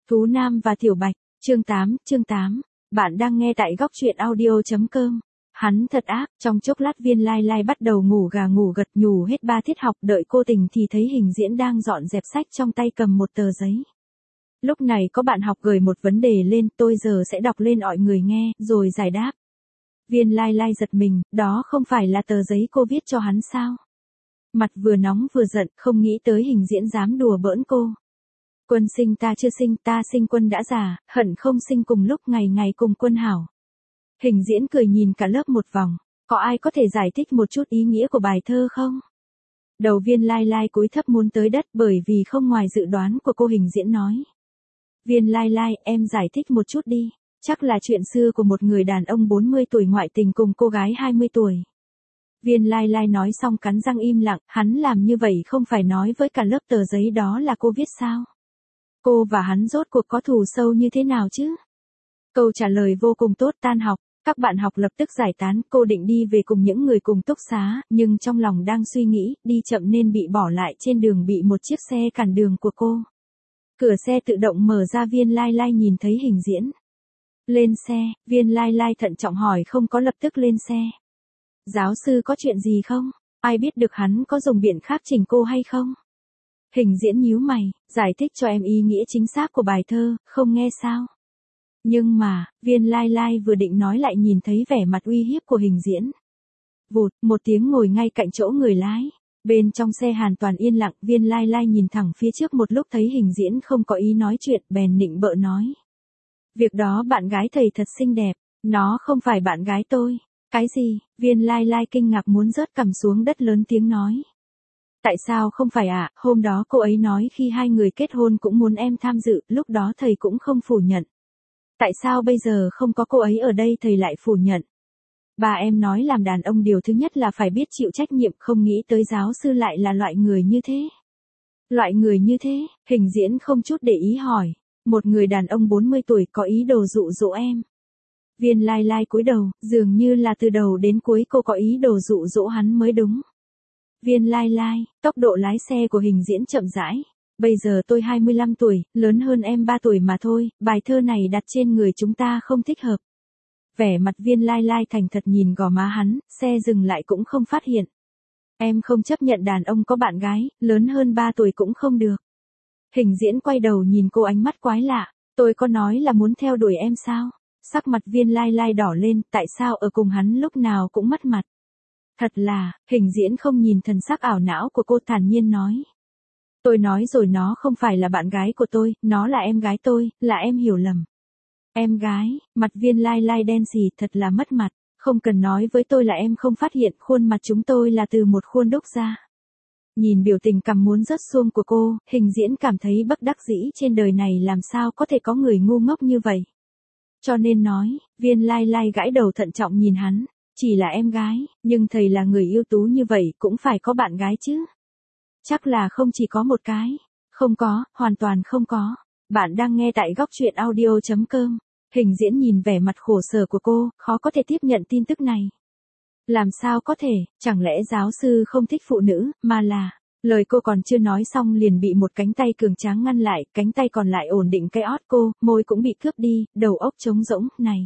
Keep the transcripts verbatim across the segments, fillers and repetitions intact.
Thú Nam và Tiểu Bạch, chương tám, chương tám. Bạn đang nghe tại góc truyện audio.com. Hắn thật ác, trong chốc lát Viên Lai Lai bắt đầu ngủ gà ngủ gật nhủ hết ba tiết học, đợi cô tỉnh thì thấy Hình Diễn đang dọn dẹp sách trong tay cầm một tờ giấy. Lúc này có bạn học gửi một vấn đề lên, tôi giờ sẽ đọc lên mọi người nghe, rồi giải đáp. Viên Lai Lai giật mình, đó không phải là tờ giấy cô viết cho hắn sao? Mặt vừa nóng vừa giận, không nghĩ tới Hình Diễn dám đùa bỡn cô. Quân sinh ta chưa sinh, ta sinh quân đã già, hận không sinh cùng lúc ngày ngày cùng quân hảo. Hình Diễn cười nhìn cả lớp một vòng, có ai có thể giải thích một chút ý nghĩa của bài thơ không? Đầu Viên Lai Lai cúi thấp muốn tới đất bởi vì không ngoài dự đoán của cô. Hình Diễn nói. Viên Lai Lai, em giải thích một chút đi, chắc là chuyện xưa của một người đàn ông bốn mươi tuổi ngoại tình cùng cô gái hai mươi tuổi. Viên Lai Lai nói xong cắn răng im lặng, hắn làm như vậy không phải nói với cả lớp tờ giấy đó là cô viết sao? Cô và hắn rốt cuộc có thù sâu như thế nào chứ? Câu trả lời vô cùng tốt. Tan học, các bạn học lập tức giải tán, cô định đi về cùng những người cùng túc xá, nhưng trong lòng đang suy nghĩ, đi chậm nên bị bỏ lại trên đường, bị một chiếc xe cản đường của cô. Cửa xe tự động mở ra, Viên Lai Lai nhìn thấy Hình Diễn. Lên xe, Viên Lai Lai thận trọng hỏi không có lập tức lên xe. Giáo sư có chuyện gì không? Ai biết được hắn có dùng biện pháp chỉnh cô hay không? Hình Diễn nhíu mày, giải thích cho em ý nghĩa chính xác của bài thơ, không nghe sao? Nhưng mà, Viên Lai Lai vừa định nói lại nhìn thấy vẻ mặt uy hiếp của Hình Diễn. Vụt, một tiếng ngồi ngay cạnh chỗ người lái. Bên trong xe hoàn toàn yên lặng, Viên Lai Lai nhìn thẳng phía trước một lúc thấy Hình Diễn không có ý nói chuyện, bèn nịnh bợ nói. Việc đó bạn gái thầy thật xinh đẹp, nó không phải bạn gái tôi. Cái gì? Viên Lai Lai kinh ngạc muốn rớt cằm xuống đất, lớn tiếng nói. Tại sao không phải ạ? À? Hôm đó cô ấy nói khi hai người kết hôn cũng muốn em tham dự, lúc đó thầy cũng không phủ nhận. Tại sao bây giờ không có cô ấy ở đây thầy lại phủ nhận? Bà em nói làm đàn ông điều thứ nhất là phải biết chịu trách nhiệm, không nghĩ tới giáo sư lại là loại người như thế. Loại người như thế? Hình Diễn không chút để ý hỏi. Một người đàn ông bốn mươi tuổi có ý đồ dụ dỗ em. Viên Lai Lai cúi đầu, dường như là từ đầu đến cuối cô có ý đồ dụ dỗ hắn mới đúng. Viên Lai Lai, tốc độ lái xe của Hình Diễn chậm rãi. Bây giờ tôi hai mươi lăm tuổi, lớn hơn em ba tuổi mà thôi, bài thơ này đặt trên người chúng ta không thích hợp. Vẻ mặt Viên Lai Lai thành thật nhìn gò má hắn, xe dừng lại cũng không phát hiện. Em không chấp nhận đàn ông có bạn gái, lớn hơn ba tuổi cũng không được. Hình Diễn quay đầu nhìn cô, ánh mắt quái lạ, tôi có nói là muốn theo đuổi em sao? Sắc mặt Viên Lai Lai đỏ lên, tại sao ở cùng hắn lúc nào cũng mất mặt? Thật là, Hình Diễn không nhìn thần sắc ảo não của cô, thản nhiên nói. Tôi nói rồi, nó không phải là bạn gái của tôi, nó là em gái tôi, là em hiểu lầm. Em gái? Mặt Viên Lai Lai đen xì, thật là mất mặt, không cần nói với tôi là em không phát hiện, khuôn mặt chúng tôi là từ một khuôn đúc ra. Nhìn biểu tình cằm muốn rớt xuông của cô, Hình Diễn cảm thấy bất đắc dĩ, trên đời này làm sao có thể có người ngu ngốc như vậy. Cho nên nói, Viên Lai Lai gãi đầu thận trọng nhìn hắn, chỉ là em gái, nhưng thầy là người ưu tú như vậy cũng phải có bạn gái chứ. Chắc là không chỉ có một cái. Không có, hoàn toàn không có. Bạn đang nghe tại góc truyện audio.com. Hình Diễn nhìn vẻ mặt khổ sở của cô, khó có thể tiếp nhận tin tức này. Làm sao có thể, chẳng lẽ giáo sư không thích phụ nữ, mà là... Lời cô còn chưa nói xong liền bị một cánh tay cường tráng ngăn lại, cánh tay còn lại ổn định cái ót cô, môi cũng bị cướp đi, đầu óc trống rỗng, này.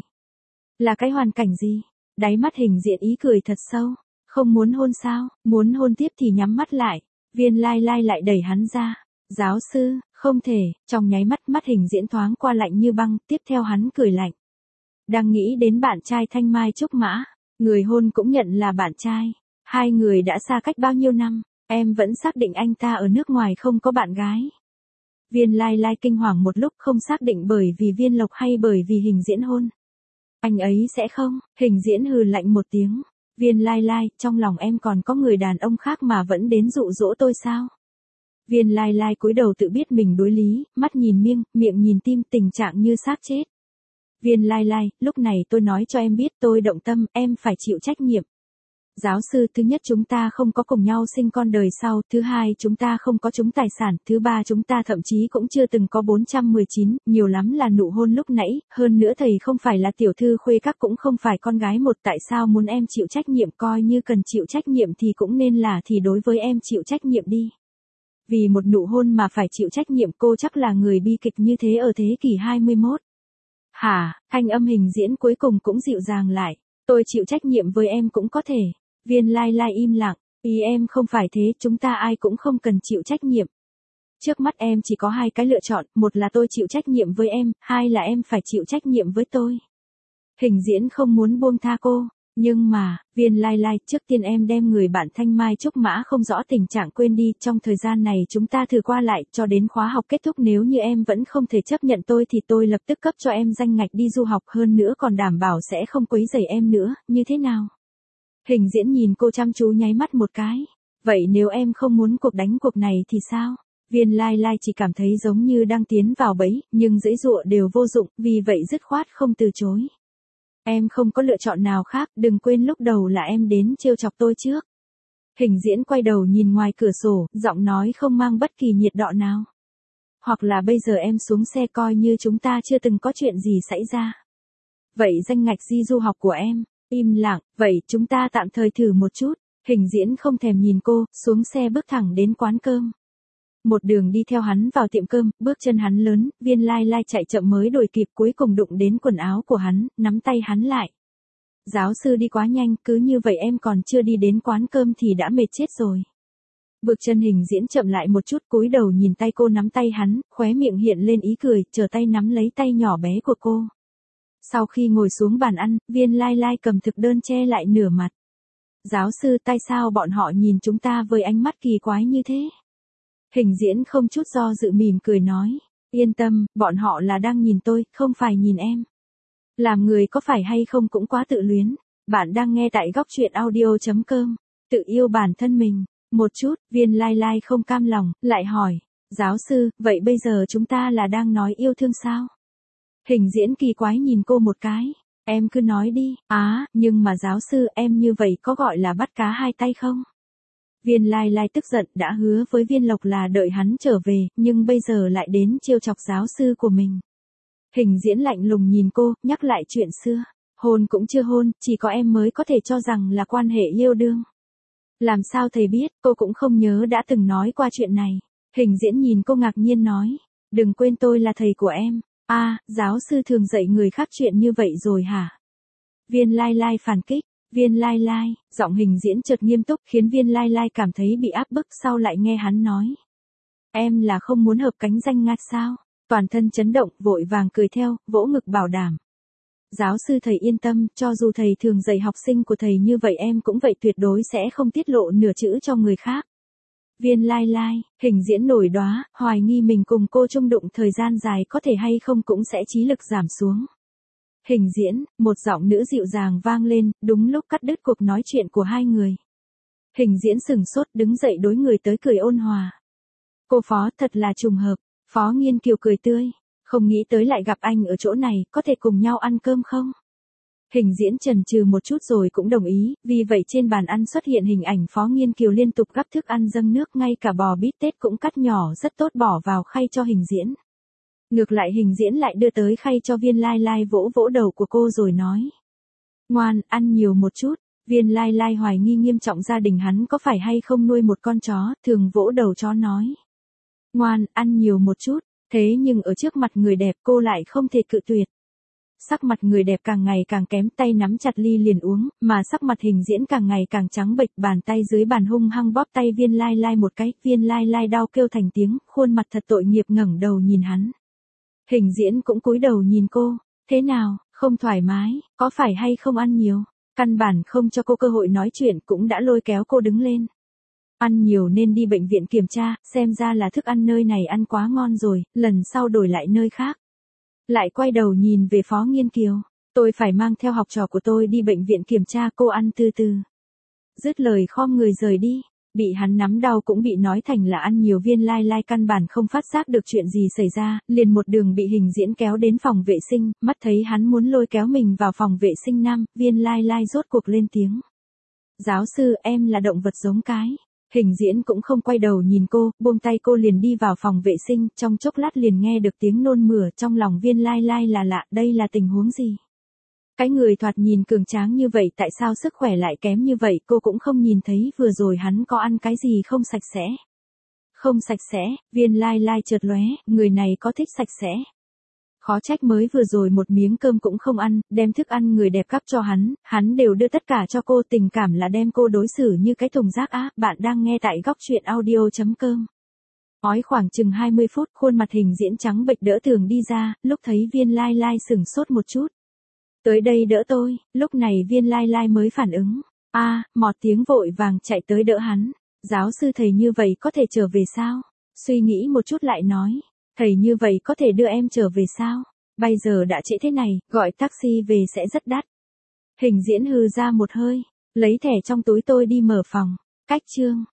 Là cái hoàn cảnh gì? Đáy mắt Hình Diễn ý cười thật sâu. Không muốn hôn sao? Muốn hôn tiếp thì nhắm mắt lại. Viên Lai Lai lại đẩy hắn ra. Giáo sư, không thể, trong nháy mắt mắt Hình Diễn thoáng qua lạnh như băng, tiếp theo hắn cười lạnh. Đang nghĩ đến bạn trai Thanh Mai Trúc Mã, người hôn cũng nhận là bạn trai. Hai người đã xa cách bao nhiêu năm, em vẫn xác định anh ta ở nước ngoài không có bạn gái. Viên Lai Lai kinh hoàng một lúc, không xác định bởi vì Viên Lộc hay bởi vì Hình Diễn hôn. Anh ấy sẽ không? Hình Diễn hừ lạnh một tiếng. Viên Lai Lai, trong lòng em còn có người đàn ông khác mà vẫn đến dụ dỗ tôi sao? Viên Lai Lai cúi đầu tự biết mình đối lý, mắt nhìn miệng, miệng nhìn tim, tình trạng như xác chết. Viên Lai Lai, lúc này tôi nói cho em biết tôi động tâm, em phải chịu trách nhiệm. Giáo sư, thứ nhất chúng ta không có cùng nhau sinh con đời sau, thứ hai chúng ta không có chúng tài sản, thứ ba chúng ta thậm chí cũng chưa từng có bốn trăm mười chín, nhiều lắm là nụ hôn lúc nãy, hơn nữa thầy không phải là tiểu thư khuê các cũng không phải con gái một, tại sao muốn em chịu trách nhiệm, coi như cần chịu trách nhiệm thì cũng nên là thì đối với em chịu trách nhiệm đi. Vì một nụ hôn mà phải chịu trách nhiệm, cô chắc là người bi kịch như thế ở thế kỷ hai mươi mốt. Hả, thanh âm Hình Diễn cuối cùng cũng dịu dàng lại. Tôi chịu trách nhiệm với em cũng có thể. Viên Lai Lai im lặng. Ý em không phải thế, chúng ta ai cũng không cần chịu trách nhiệm. Trước mắt em chỉ có hai cái lựa chọn, một là tôi chịu trách nhiệm với em, hai là em phải chịu trách nhiệm với tôi. Hình Diễn không muốn buông tha cô. Nhưng mà, Viên Lai Lai, trước tiên em đem người bạn Thanh Mai Trúc Mã không rõ tình trạng quên đi, trong thời gian này chúng ta thử qua lại, cho đến khóa học kết thúc, nếu như em vẫn không thể chấp nhận tôi thì tôi lập tức cấp cho em danh ngạch đi du học, hơn nữa còn đảm bảo sẽ không quấy rầy em nữa, như thế nào? Hình Diễn nhìn cô chăm chú nháy mắt một cái. Vậy nếu em không muốn cuộc đánh cuộc này thì sao? Viên Lai Lai chỉ cảm thấy giống như đang tiến vào bẫy, nhưng giãy giụa đều vô dụng, vì vậy dứt khoát không từ chối. Em không có lựa chọn nào khác, đừng quên lúc đầu là em đến trêu chọc tôi trước. Hình Diễn quay đầu nhìn ngoài cửa sổ, giọng nói không mang bất kỳ nhiệt độ nào. Hoặc là bây giờ em xuống xe coi như chúng ta chưa từng có chuyện gì xảy ra. Vậy danh ngạch đi du học của em, im lặng, vậy chúng ta tạm thời thử một chút. Hình Diễn không thèm nhìn cô, xuống xe bước thẳng đến quán cơm. Một đường đi theo hắn vào tiệm cơm, bước chân hắn lớn, Viên Lai Lai chạy chậm mới đuổi kịp, cuối cùng đụng đến quần áo của hắn, nắm tay hắn lại. Giáo sư đi quá nhanh, cứ như vậy em còn chưa đi đến quán cơm thì đã mệt chết rồi. Bước chân Hình Diễn chậm lại một chút, cúi đầu nhìn tay cô nắm tay hắn, khóe miệng hiện lên ý cười, chờ tay nắm lấy tay nhỏ bé của cô. Sau khi ngồi xuống bàn ăn, Viên Lai Lai cầm thực đơn che lại nửa mặt. Giáo sư, tại sao bọn họ nhìn chúng ta với ánh mắt kỳ quái như thế? Hình Diễn không chút do dự mỉm cười nói. Yên tâm, bọn họ là đang nhìn tôi, không phải nhìn em. Làm người có phải hay không cũng quá tự luyến. Bạn đang nghe tại góc truyện audio chấm com. Tự yêu bản thân mình. Một chút, Viên Lai Lai không cam lòng, lại hỏi. Giáo sư, vậy bây giờ chúng ta là đang nói yêu thương sao? Hình Diễn kỳ quái nhìn cô một cái. Em cứ nói đi. Á, nhưng mà giáo sư, em như vậy có gọi là bắt cá hai tay không? Viên Lai Lai tức giận, đã hứa với Viên Lộc là đợi hắn trở về, nhưng bây giờ lại đến trêu chọc giáo sư của mình. Hình Diễn lạnh lùng nhìn cô, nhắc lại chuyện xưa. Hôn cũng chưa hôn, chỉ có em mới có thể cho rằng là quan hệ yêu đương. Làm sao thầy biết, cô cũng không nhớ đã từng nói qua chuyện này. Hình Diễn nhìn cô ngạc nhiên nói. Đừng quên tôi là thầy của em. À, giáo sư thường dạy người khác chuyện như vậy rồi hả? Viên Lai Lai phản kích. Viên Lai Lai, giọng Hình Diễn chợt nghiêm túc khiến Viên Lai Lai cảm thấy bị áp bức, sau lại nghe hắn nói. Em là không muốn hợp cánh danh ngạch sao? Toàn thân chấn động, vội vàng cười theo, vỗ ngực bảo đảm. Giáo sư thầy yên tâm, cho dù thầy thường dạy học sinh của thầy như vậy em cũng vậy, tuyệt đối sẽ không tiết lộ nửa chữ cho người khác. Viên Lai Lai, Hình Diễn nổi đoá, hoài nghi mình cùng cô chung đụng thời gian dài có thể hay không cũng sẽ trí lực giảm xuống. Hình Diễn, một giọng nữ dịu dàng vang lên, đúng lúc cắt đứt cuộc nói chuyện của hai người. Hình Diễn sừng sốt, đứng dậy đối người tới cười ôn hòa. Cô Phó, thật là trùng hợp. Phó Nghiên Kiều cười tươi. Không nghĩ tới lại gặp anh ở chỗ này, có thể cùng nhau ăn cơm không? Hình Diễn chần chừ một chút rồi cũng đồng ý, vì vậy trên bàn ăn xuất hiện hình ảnh Phó Nghiên Kiều liên tục gắp thức ăn dâng nước, ngay cả bò bít tết cũng cắt nhỏ rất tốt bỏ vào khay cho Hình Diễn. Ngược lại Hình Diễn lại đưa tới khay cho Viên Lai Lai, vỗ vỗ đầu của cô rồi nói. Ngoan, ăn nhiều một chút. Viên Lai Lai hoài nghi nghiêm trọng gia đình hắn có phải hay không nuôi một con chó, thường vỗ đầu chó nói. Ngoan, ăn nhiều một chút. Thế nhưng ở trước mặt người đẹp cô lại không thể cự tuyệt. Sắc mặt người đẹp càng ngày càng kém, tay nắm chặt ly liền uống, mà sắc mặt Hình Diễn càng ngày càng trắng bệch, bàn tay dưới bàn hung hăng bóp tay Viên Lai Lai một cái, Viên Lai Lai đau kêu thành tiếng, khuôn mặt thật tội nghiệp ngẩng đầu nhìn hắn. Hình Diễn cũng cúi đầu nhìn cô, thế nào, không thoải mái, có phải hay không ăn nhiều? Căn bản không cho cô cơ hội nói chuyện, cũng đã lôi kéo cô đứng lên. Ăn nhiều nên đi bệnh viện kiểm tra, xem ra là thức ăn nơi này ăn quá ngon rồi, lần sau đổi lại nơi khác. Lại quay đầu nhìn về Phó Nghiên Kiều, tôi phải mang theo học trò của tôi đi bệnh viện kiểm tra, cô ăn từ từ. Dứt lời khom người rời đi, bị hắn nắm đau cũng bị nói thành là ăn nhiều. Viên Lai Lai căn bản không phát giác được chuyện gì xảy ra, liền một đường bị Hình Diễn kéo đến phòng vệ sinh, mắt thấy hắn muốn lôi kéo mình vào phòng vệ sinh nam, Viên Lai Lai rốt cuộc lên tiếng. Giáo sư, em là động vật giống cái. Hình Diễn cũng không quay đầu nhìn cô, buông tay cô liền đi vào phòng vệ sinh, trong chốc lát liền nghe được tiếng nôn mửa, trong lòng Viên Lai Lai là lạ, đây là tình huống gì? Cái người thoạt nhìn cường tráng như vậy tại sao sức khỏe lại kém như vậy, cô cũng không nhìn thấy vừa rồi hắn có ăn cái gì không sạch sẽ. Không sạch sẽ, viên lai lai chợt lóe, người này có thích sạch sẽ. Khó trách mới vừa rồi một miếng cơm cũng không ăn, đem thức ăn người đẹp cắp cho hắn, hắn đều đưa tất cả cho cô, tình cảm là đem cô đối xử như cái thùng rác á. Bạn đang nghe tại góc truyện audio chấm com. Ói khoảng chừng hai mươi phút, khuôn mặt hình diễn trắng bệch đỡ tường đi ra, lúc thấy viên lai lai sửng sốt một chút. Tới đây đỡ tôi, lúc này viên lai lai mới phản ứng. A, à, mọt tiếng vội vàng chạy tới đỡ hắn. Giáo sư thầy như vậy có thể trở về sao? Suy nghĩ một chút lại nói. Thầy như vậy có thể đưa em trở về sao? Bây giờ đã trễ thế này, gọi taxi về sẽ rất đắt. Hình diễn hừ ra một hơi, lấy thẻ trong túi tôi đi mở phòng. Cách chương.